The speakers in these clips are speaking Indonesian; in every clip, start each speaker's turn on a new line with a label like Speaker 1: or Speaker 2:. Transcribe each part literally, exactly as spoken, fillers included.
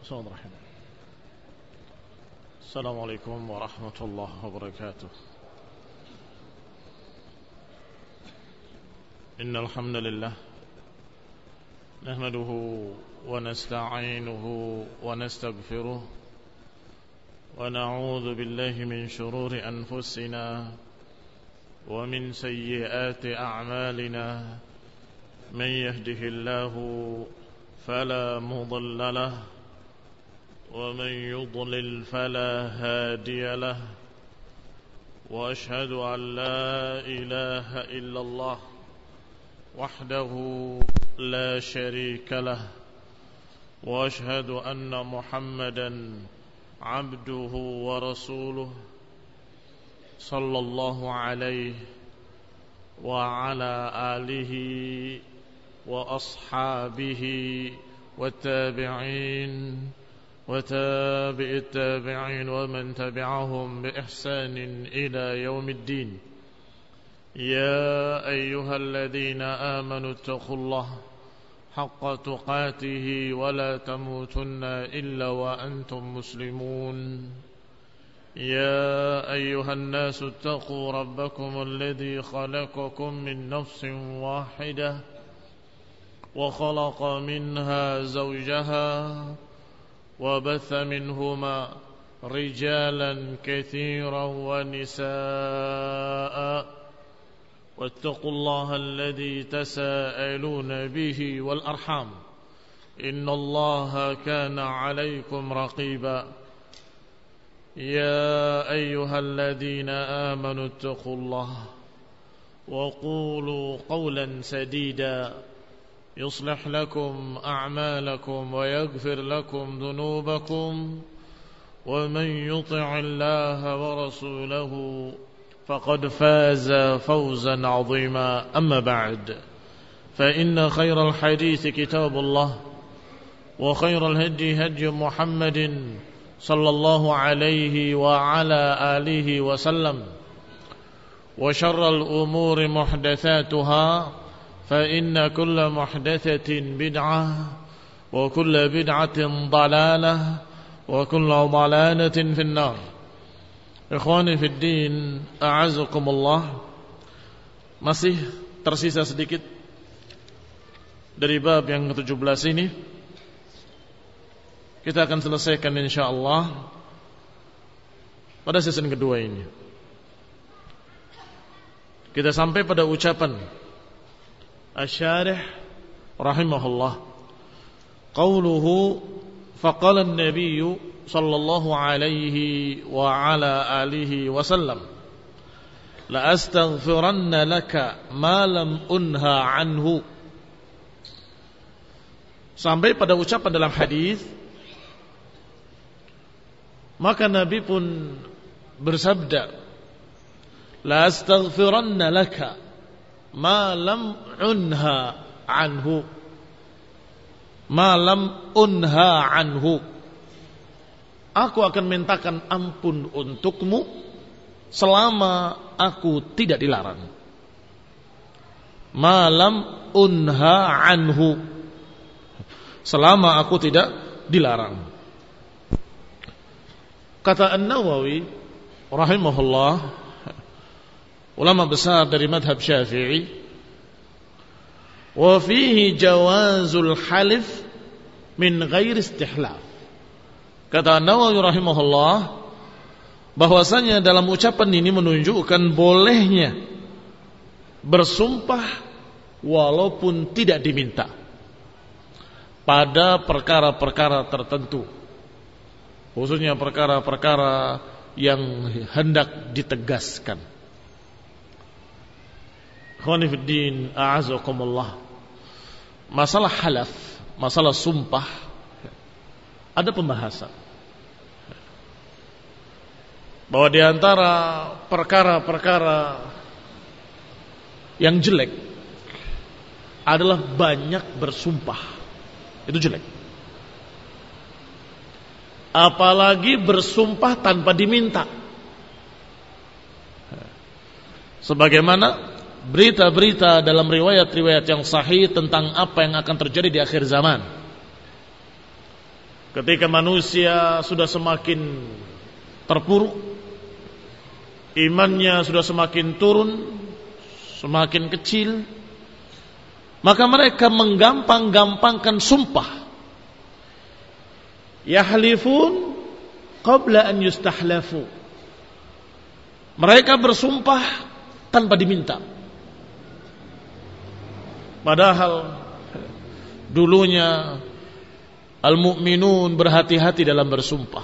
Speaker 1: Assalamualaikum warahmatullahi wabarakatuh. Innal hamdalillah nahmaduhu wa nasta'inuhu wa nastaghfiruh wa na'udzu billahi min shururi anfusina wa min sayyiati a'malina. Man yahdihillahu fala mudilla lahu wa man yudlil fala hadiya lahu. Wa ashhadu an la ilaha illallah wahdahu la sharika lahu wa ashhadu anna Muhammadan abduhu wa rasuluh sallallahu alaihi wa ala alihi wa ashabihi wa tabi'in wa tabi'it tabi'in wa man tabi'ahum bi ihsanin ila yaumiddin. Ya ayyuhalladzina amanu taqullaha haqqa tuqatih wa la tamutunna illa wa antum muslimun. Ya ayyuhan nasu taqu rabbakum alladzi khalaqakum min nafsin wahidah wa khalaqa minha zawjaha wa batha minhuma rijalan katsiran wa nisaa'a. واتقوا الله الذي تساءلون به والأرحام إن الله كان عليكم رقيبا. يا أيها الذين آمنوا اتقوا الله وقولوا قولا سديدا يصلح لكم أعمالكم ويغفر لكم ذنوبكم ومن يطع الله ورسوله فقد فاز فوزا عظيما. أما بعد فإن خير الحديث كتاب الله وخير الهدي هدي محمد صلى الله عليه وعلى آله وسلم وشر الأمور محدثاتها فإن كل محدثة بدعة وكل بدعة ضلالة وكل ضلالة في النار. Ikhwani fid din, a'azakumullah. Masih tersisa sedikit dari bab yang ke tujuh belas ini. Kita akan selesaikan insyaallah pada sesi kedua ini. Kita sampai pada ucapan Asy-Syarih rahimahullah, qauluhu faqala an-nabiyyu sallallahu alaihi wa ala alihi wasallam la astaghfiranna laka ma lam unha anhu. Sampai pada ucapan dalam hadis, maka Nabi pun bersabda, la astaghfiranna laka ma lam unha anhu, ma lam unha anhu. Aku akan mintakan ampun untukmu selama aku tidak dilarang. Malam unha anhu, selama aku tidak dilarang. Kata An-Nawawi rahimahullah, ulama besar dari madhab Syafi'i, wa fihi jawazul halif min ghairi istihlaf. Kata Nawawi rahimahullah, bahwasanya dalam ucapan ini menunjukkan bolehnya bersumpah walaupun tidak diminta pada perkara-perkara tertentu, khususnya perkara-perkara yang hendak ditegaskan. Ikhwani fid din, a'azakumullah. Masalah halaf, masalah sumpah, ada pembahasan bahwa di antara perkara-perkara yang jelek adalah banyak bersumpah. Itu jelek. Apalagi bersumpah tanpa diminta. Sebagaimana berita-berita dalam riwayat-riwayat yang sahih tentang apa yang akan terjadi di akhir zaman. ketika manusia sudah semakin terpuruk, imannya sudah semakin turun, semakin kecil, maka mereka menggampang-gampangkan sumpah. Yahlifun qabla an yustahlafu. Mereka bersumpah tanpa diminta. Padahal dulunya al-mu'minun berhati-hati dalam bersumpah.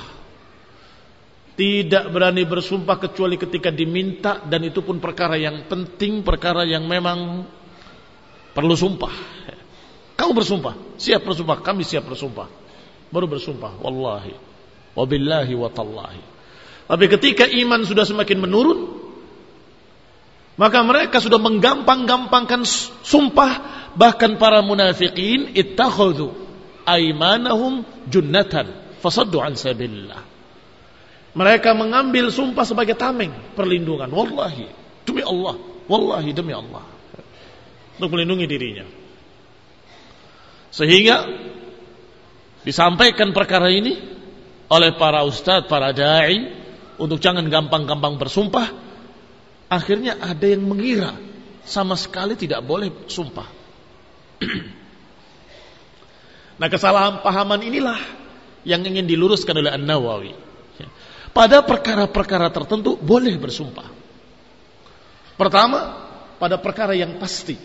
Speaker 1: Tidak berani bersumpah kecuali ketika diminta, dan itu pun perkara yang penting, perkara yang memang perlu sumpah. Kau bersumpah, siap bersumpah, kami siap bersumpah. Baru bersumpah, wallahi, wabillahi, watallahi. Tapi ketika iman sudah semakin menurun, maka mereka sudah menggampang-gampangkan sumpah. Bahkan para munafiqin ittakhadhu aymanahum junnatan fasaddu an sabilillah. Mereka mengambil sumpah sebagai tameng, perlindungan. Wallahi, demi Allah, wallahi demi Allah, untuk melindungi dirinya. Sehingga disampaikan perkara ini oleh para ustadz, para da'i, untuk jangan gampang-gampang bersumpah. Akhirnya ada yang mengira sama sekali tidak boleh sumpah. Nah, kesalahan pahaman inilah yang ingin diluruskan oleh An-Nawawi. Pada perkara-perkara tertentu boleh bersumpah. Pertama, pada perkara yang pasti,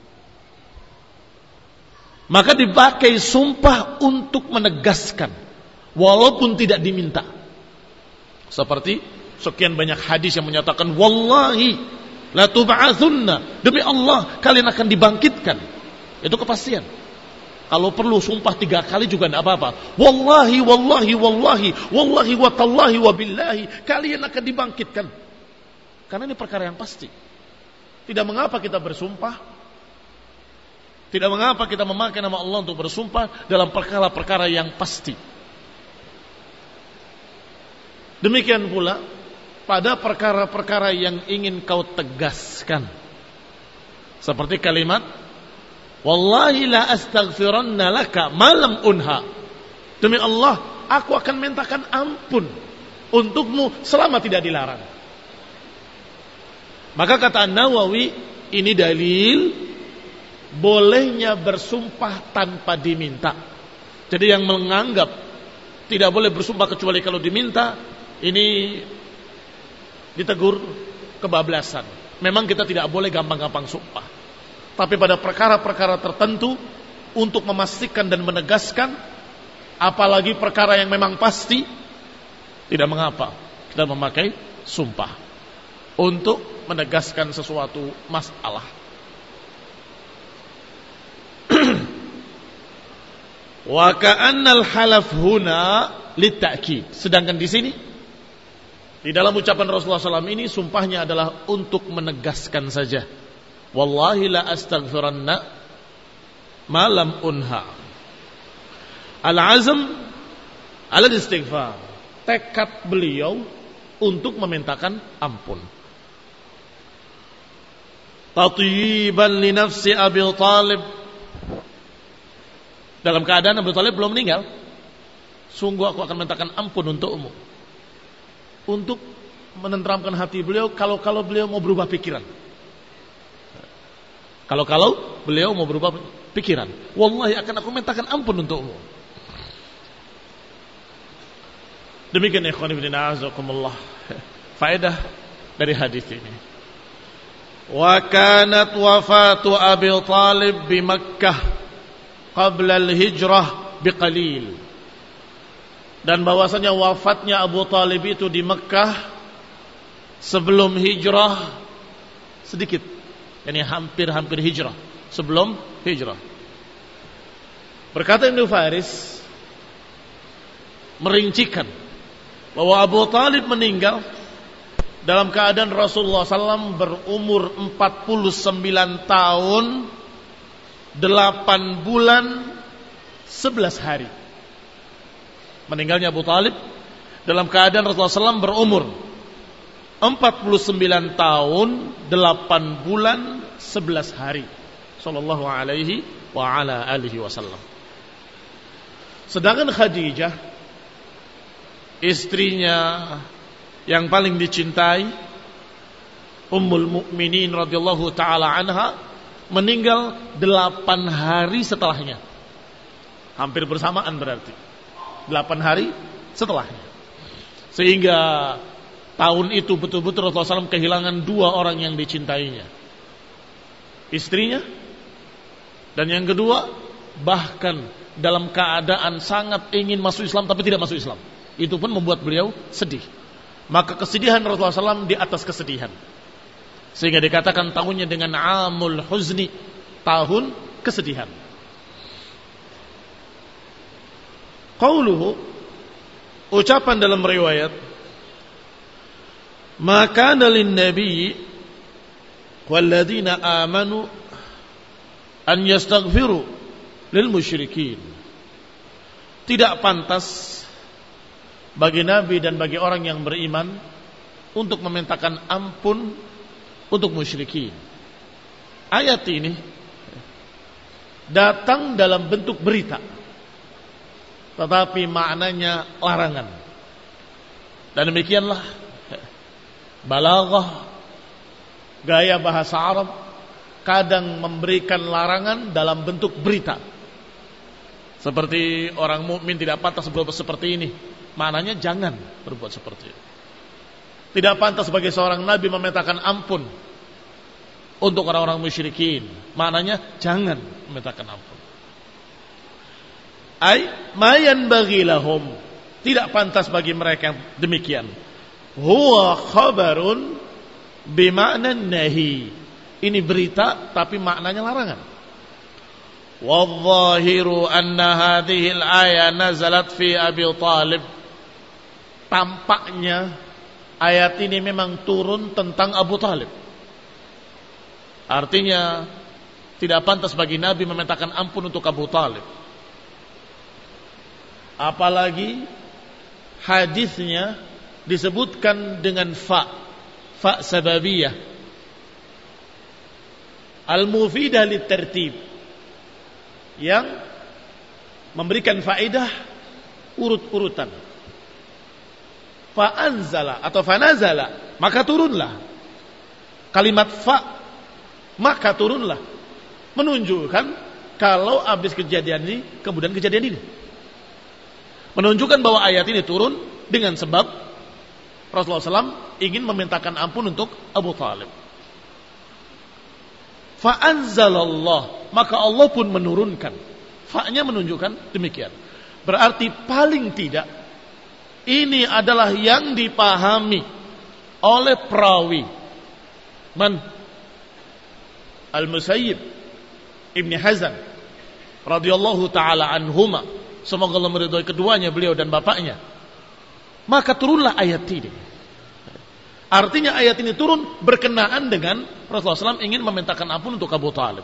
Speaker 1: maka dipakai sumpah untuk menegaskan walaupun tidak diminta. Seperti sekian banyak hadis yang menyatakan wallahi la tub'atsunna, demi Allah kalian akan dibangkitkan. Itu kepastian. Kalau perlu sumpah tiga kali juga tidak apa-apa. Wallahi, wallahi, wallahi, wallahi wa tallahi wa billahi, kalian akan dibangkitkan. Karena ini perkara yang pasti. Tidak mengapa kita bersumpah, tidak mengapa kita memakai nama Allah untuk bersumpah dalam perkara-perkara yang pasti. Demikian pula pada perkara-perkara yang ingin kau tegaskan, seperti kalimat wallahi la astaghfiranna laka malam unha, demi Allah aku akan mintakan ampun untukmu selama tidak dilarang. Maka kata Nawawi, ini dalil bolehnya bersumpah tanpa diminta. Jadi yang menganggap tidak boleh bersumpah kecuali kalau diminta, ini ditegur kebablasan. Memang kita tidak boleh gampang-gampang sumpah, tapi pada perkara-perkara tertentu untuk memastikan dan menegaskan, apalagi perkara yang memang pasti, tidak mengapa kita memakai sumpah untuk menegaskan sesuatu masalah. Wa ka'annal halaf huna litta'kid. Sedangkan di sini, di dalam ucapan Rasulullah shallallahu alaihi wasallam ini, sumpahnya adalah untuk menegaskan saja. Wallahi la astaghfiranna malam unha. Al-azm al-istighfar, tekad beliau untuk memintakan ampun. Tatiban li nafsi Abi Talib, dalam keadaan Abu Talib belum meninggal. Sungguh aku akan mintakan ampun untukmu, untuk menenteramkan hati beliau kalau-kalau beliau mau berubah pikiran. Kalau-kalau beliau mau berubah pikiran, wallahi akan aku mintakan ampun untukmu. Demikian ikhwan fillah azakumullah, faedah dari hadis ini. Wa kanat wafatu Abi Talib bi Makkah qabla al-hijrah biqalil. Dan bahwasanya wafatnya Abu Talib itu di Mekah sebelum hijrah sedikit, yani hampir-hampir hijrah, sebelum hijrah. Berkata Ibnu Faris merincikan bahwa Abu Talib meninggal dalam keadaan Rasulullah sallallahu alaihi wasallam berumur empat puluh sembilan tahun delapan bulan sebelas hari. Meninggalnya Abu Talib dalam keadaan Rasulullah sallallahu alaihi wasallam berumur empat puluh sembilan tahun delapan bulan sebelas hari, sallallahu alaihi wa ala alihi wasallam. Sedangkan Khadijah, istrinya yang paling dicintai, Ummul Mukminin radhiyallahu taala anha, meninggal delapan hari setelahnya. Hampir bersamaan berarti. Delapan hari setelahnya. Sehingga tahun itu betul-betul Rasulullah shallallahu alaihi wasallam kehilangan dua orang yang dicintainya. Istrinya, dan yang kedua, bahkan dalam keadaan sangat ingin masuk Islam tapi tidak masuk Islam. Itu pun membuat beliau sedih. Maka kesedihan Rasulullah shallallahu alaihi wasallam di atas kesedihan. Sehingga dikatakan tahunnya dengan amul huzni, tahun kesedihan. Qauluhu, ucapan dalam riwayat, maka dalin nabi walladzina amanu an yastaghfiru lil musyrikin. Tidak pantas bagi nabi dan bagi orang yang beriman untuk memintakan ampun untuk musyrikin. Ayat ini datang dalam bentuk berita, tetapi maknanya larangan. Dan demikianlah balaghah, gaya bahasa Arab, kadang memberikan larangan dalam bentuk berita. Seperti orang mukmin tidak pantas berbuat seperti ini, maknanya jangan berbuat seperti itu. Tidak pantas bagi seorang nabi memintakan ampun untuk orang-orang musyrikin, maknanya jangan memintakan ampun. Ai mayan bagi lahum, tidak pantas bagi mereka yang demikian. Huwa khabarun bima'na nahi, ini berita tapi maknanya larangan. Wadh-dhahiru anna hadhihi al-aya nazalat fi Abi Thalib, tampaknya ayat ini memang turun tentang Abu Thalib. Artinya tidak pantas bagi Nabi memintakan ampun untuk Abu Thalib. Apalagi hadisnya disebutkan dengan fa, fa sababiyah, al-mufidah lit-tertib, yang memberikan faedah urut-urutan. Fa'anzala atau fanazala, maka turunlah. Kalimat fa, maka turunlah, menunjukkan kalau habis kejadian ini kemudian kejadian ini, menunjukkan bahwa ayat ini turun dengan sebab Rasulullah shallallahu alaihi wasallam ingin memintakan ampun untuk Abu Thalib. Fa'anzalallah, maka Allah pun menurunkan. Fa-nya menunjukkan demikian. Berarti paling tidak ini adalah yang dipahami oleh perawi man Al-Musayyib Ibn Hazan radhiyallahu taala anhuma, semoga Allah meridhai keduanya, beliau dan bapaknya. Maka turunlah ayat ini. Artinya ayat ini turun berkenaan dengan Rasulullah shallallahu alaihi wasallam ingin memintakan ampun untuk Abu Thalib.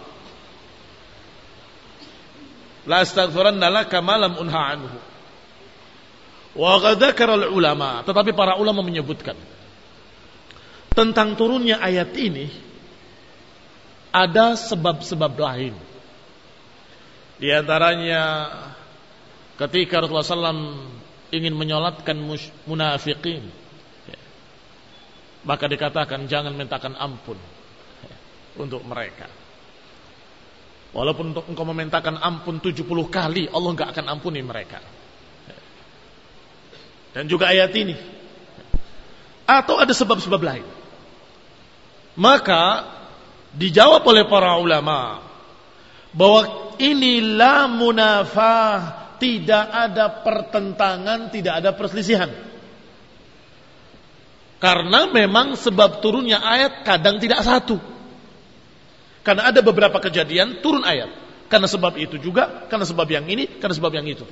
Speaker 1: La astaghfiranna laka ma lam unha anhu. Wa qad dzakara al-ulama, tetapi para ulama menyebutkan tentang turunnya ayat ini ada sebab-sebab lain. Di antaranya ketika Rasulullah shallallahu alaihi wasallam ingin menyolatkan munafiqin, maka dikatakan jangan mintakan ampun untuk mereka. Walaupun untuk engkau memintakan ampun tujuh puluh kali, Allah enggak akan ampuni mereka. Dan juga ayat ini. Atau ada sebab-sebab lain. Maka dijawab oleh para ulama bahwa ini la munafah, tidak ada pertentangan, tidak ada perselisihan. Karena memang sebab turunnya ayat kadang tidak satu. Karena ada beberapa kejadian turun ayat. Karena sebab itu juga, karena sebab yang ini, karena sebab yang itu.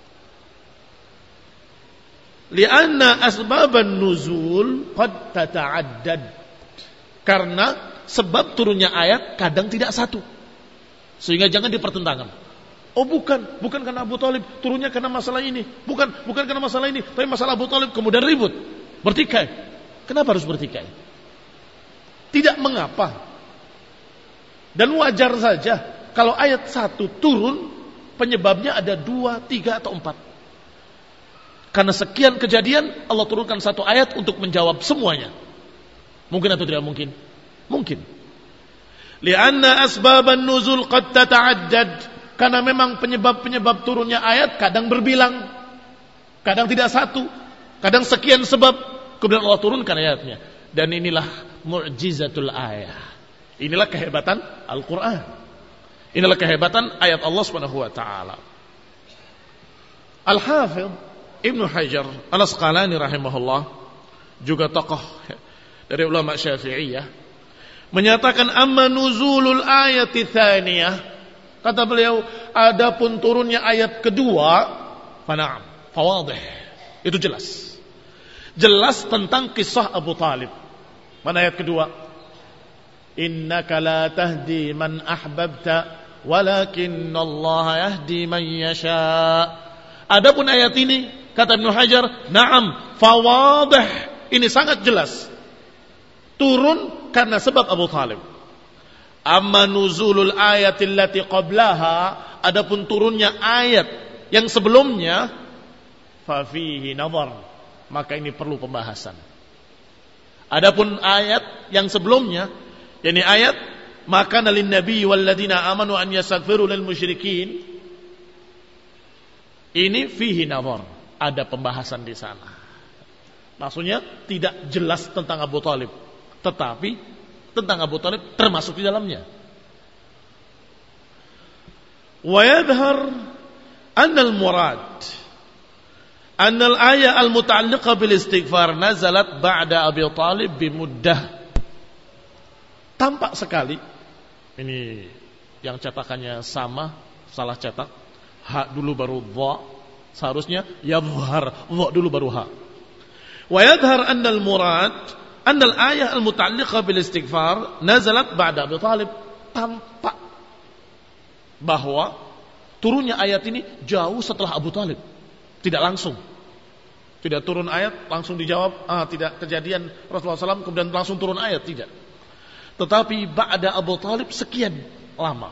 Speaker 1: Lianna asbaban nuzul qad tata'addad. Karena sebab turunnya ayat kadang tidak satu. Sehingga jangan dipertentangkan. Oh bukan, bukan karena Abu Thalib, turunnya karena masalah ini. Bukan, bukan karena masalah ini, tapi masalah Abu Thalib, kemudian ribut, bertikai. Kenapa harus bertikai? Tidak mengapa. Dan wajar saja kalau ayat satu turun penyebabnya ada dua, tiga atau empat. Karena sekian kejadian Allah turunkan satu ayat untuk menjawab semuanya. Mungkin atau tidak mungkin? Mungkin. Lianna asbaban nuzul qad tata'addad. Karena memang penyebab-penyebab turunnya ayat kadang berbilang, kadang tidak satu, kadang sekian sebab kemudian Allah turunkan ayatnya. Dan inilah mu'jizatul ayat. Inilah kehebatan Al-Quran. Inilah kehebatan ayat Allah subhanahu wa ta'ala. Al-Hafidh Ibnu Hajar Al-Asqalani rahimahullah, juga tokoh dari ulama Syafi'iyah, menyatakan amma nuzulul ayati tsaniyah, kata beliau, adapun turunnya ayat kedua, fana'am, fawadih, itu jelas. Jelas tentang kisah Abu Talib. Mana ayat kedua? Innaka la tahdi man ahbabta walakinnallaha yahdi man yasha. Adapun ayat ini, kata Ibnu Hajar, na'am, fawadih, ini sangat jelas. Turun karena sebab Abu Talib. Amma nuzulul ayatil lati qablaha, adapun turunnya ayat yang sebelumnya, fa fihi nazar, maka ini perlu pembahasan. Adapun ayat yang sebelumnya, yakni ayat maka nalin nabi walladzina amanu an yastaghfiru lil musyrikin, ini fihi nazar, ada pembahasan di sana. Maksudnya tidak jelas tentang Abu Talib, tetapi tentang Abu Talib termasuk di dalamnya. Wa yadhhar anna al-murad anna al-ayah al-muta'alliqah bil istighfar nazalat ba'da Abi Talib bimuddah. Tampak sekali, ini yang cetakannya sama, salah cetak. Ha dulu baru dha, seharusnya yadhhar, dha dulu baru ha. Wa yadhhar anna al-murad anna al-ayah al-muta'alliqah bil istighfar nazalat ba'da Abi Talib. Tampak bahwa turunnya ayat ini jauh setelah Abu Talib, tidak langsung. Tidak turun ayat langsung dijawab, ah tidak kejadian Rasulullah shallallahu alaihi wasallam kemudian langsung turun ayat, tidak. Tetapi ba'da Abu Talib sekian lama.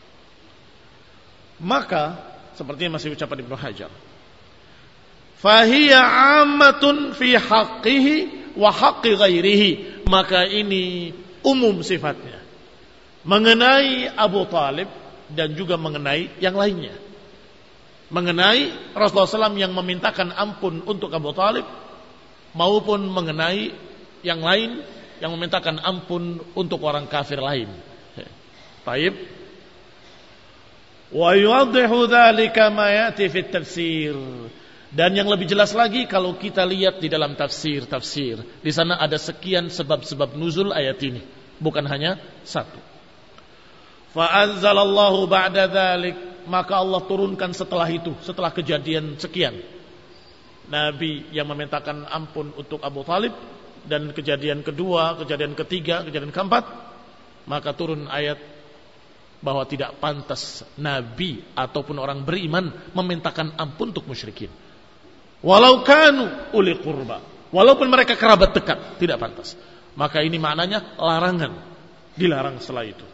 Speaker 1: Maka seperti yang masih ucapan Ibnu Hajar, fahiya ammatun fi haqqihi wa haqqi ghairihi, maka ini umum sifatnya, mengenai Abu Talib dan juga mengenai yang lainnya. Mengenai Rasulullah shallallahu alaihi wasallam yang memintakan ampun untuk Abu Talib, maupun mengenai yang lain yang memintakan ampun untuk orang kafir lain. Baik. Wa yuwaddihu dzalika ma ya'ti fi tafsir. Dan yang lebih jelas lagi kalau kita lihat di dalam tafsir-tafsir, di sana ada sekian sebab-sebab nuzul ayat ini, bukan hanya satu. Fa anzalallahu ba'da dzalik, maka Allah turunkan setelah itu, setelah kejadian sekian, Nabi yang memintakan ampun untuk Abu Talib, dan kejadian kedua, kejadian ketiga, kejadian keempat, maka turun ayat bahwa tidak pantas Nabi ataupun orang beriman memintakan ampun untuk musyrikin. Walau kanu uli qurba, walaupun mereka kerabat dekat, tidak pantas. Maka ini maknanya larangan, dilarang setelah itu.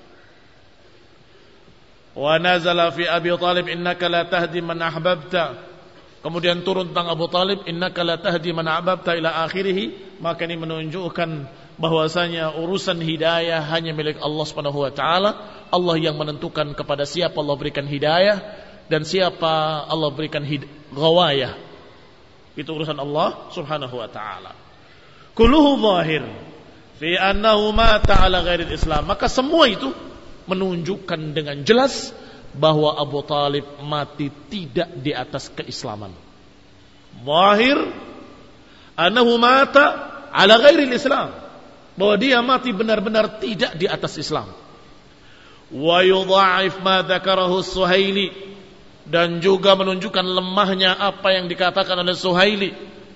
Speaker 1: Wa nazala fi Abi Talib innaka la tahdi man ahbabta. Kemudian turun tentang Abu Talib, innaka la tahdi man ahbabta ila akhirih. Maka ini menunjukkan bahwasanya urusan hidayah hanya milik Allah Subhanahu wa taala. Allah yang menentukan kepada siapa Allah berikan hidayah dan siapa Allah berikan ghawayah. Itu urusan Allah Subhanahu wa taala. Kulluhu zahir fi annahu mata ala ghairil Islam. Maka semua itu menunjukkan dengan jelas bahwa Abu Talib mati tidak di atas keislaman. Zahir annahu mata ala ghairil Islam, bahwa dia mati benar-benar tidak di atas Islam. Wa yudha'if ma dzakarahu Suhaili, dan juga menunjukkan lemahnya apa yang dikatakan oleh Suhaili,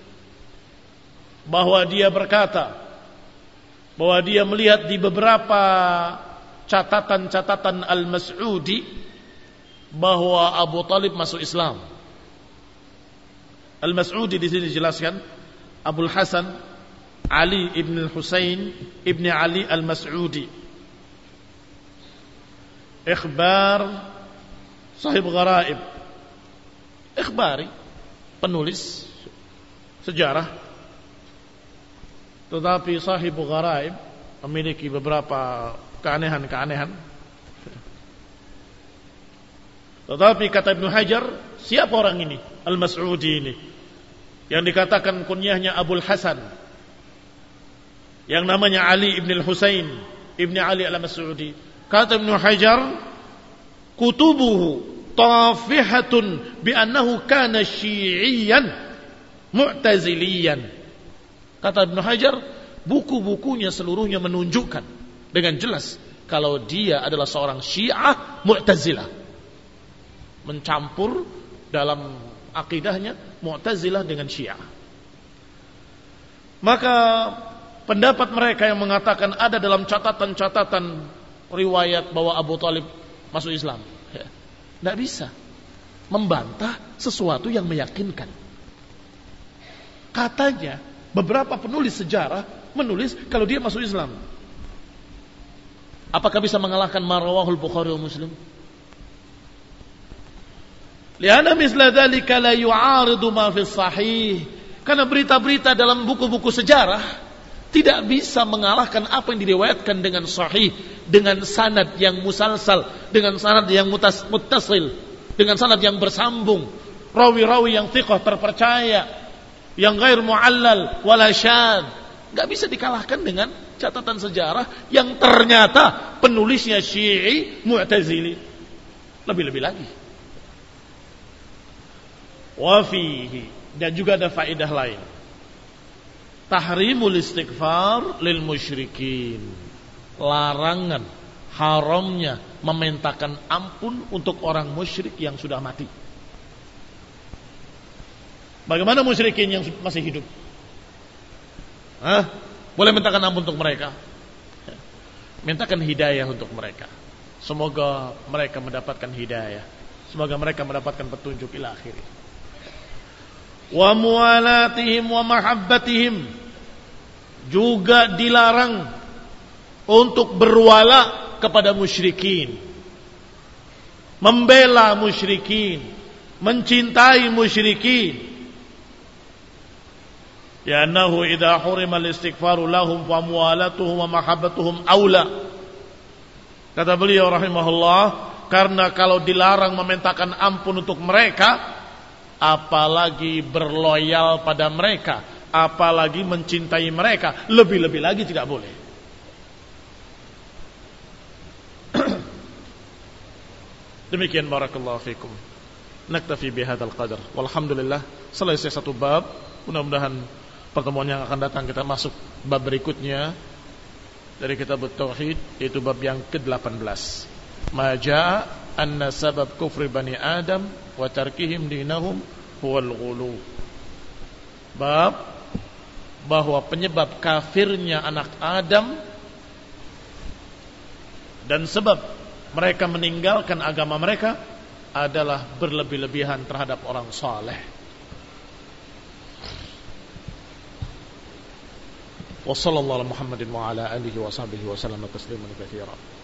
Speaker 1: bahwa dia berkata bahwa dia melihat di beberapa catatan-catatan Al-Mas'udi bahwa Abu Talib masuk Islam. Al-Mas'udi di sini dijelaskan Abul Hasan Ali ibn Husain ibn Ali Al-Mas'udi, ikhbar sahib gharaib, ikhbari, penulis sejarah. Tetapi sahib gharaib memiliki beberapa keanehan-keanehan. Tetapi kata Ibnu Hajar, siapa orang ini? Al-Mas'udi ini, yang dikatakan kunyahnya Abul Hasan, yang namanya Ali ibn al-Husain ibn Ali al-Mas'udi. Kata Ibnu Hajar, kutubuhu tafihatun bi annahu kana syi'iyan mu'taziliyan. Kata Ibnu Hajar, buku-bukunya seluruhnya menunjukkan dengan jelas kalau dia adalah seorang Syiah Mu'tazilah, mencampur dalam akidahnya Mu'tazilah dengan Syiah. Maka pendapat mereka yang mengatakan ada dalam catatan-catatan riwayat bahwa Abu Thalib masuk Islam, ya, tidak bisa membantah sesuatu yang meyakinkan. Katanya beberapa penulis sejarah menulis kalau dia masuk Islam. Apakah bisa mengalahkan marawahul Bukhari wa Muslim? Lianna misla dzalika la yu'aridu ma fi sahih. Karena berita-berita dalam buku-buku sejarah tidak bisa mengalahkan apa yang diriwayatkan dengan sahih, dengan sanad yang musalsal, dengan sanad yang mutas, muttasil, dengan sanad yang bersambung, rawi-rawi yang thiqah terpercaya, yang ghair mu'allal wala syadz. Enggak bisa dikalahkan dengan catatan sejarah yang ternyata penulisnya Syi'i Mu'tazili. Lebih-lebih lagi. Wa fihi, dan juga ada faedah lain. Tahrimul istighfar lil musyrikin. Larangan, haramnya memintakan ampun untuk orang musyrik yang sudah mati. Bagaimana musyrikin yang masih hidup? Hah? Boleh mintakan ampun untuk mereka? Mintakan hidayah untuk mereka. Semoga mereka mendapatkan hidayah. Semoga mereka mendapatkan petunjuk ila akhirih. Wa muwalatihim wa mahabbatihim, juga dilarang untuk berwala kepada musyrikin, membela musyrikin, mencintai musyrikin. Ya annahu idza hurima al-istighfaru lahum wa muwalatuhum wa mahabbatuhum aula. Kata beliau rahimahullah, karena kalau dilarang memintakan ampun untuk mereka, apalagi berloyal pada mereka, apalagi mencintai mereka, lebih-lebih lagi tidak boleh. Demikian barakallahu fikum. Naktafi bihadzal qadar. Walhamdulillah, selesai satu bab. Mudah-mudahan pertemuan yang akan datang kita masuk bab berikutnya dari kitab Tauhid, yaitu bab yang ke delapan belas. Ma jaa anna sabab kufri bani Adam wa tarkihim dinahum huwal ghulu. Bab bahwa penyebab kafirnya anak Adam dan sebab mereka meninggalkan agama mereka adalah berlebih-lebihan terhadap orang saleh. Wa sallallahu ala Muhammadin wa ala alihi wa sahbihi wa sallam tasliman katsiran.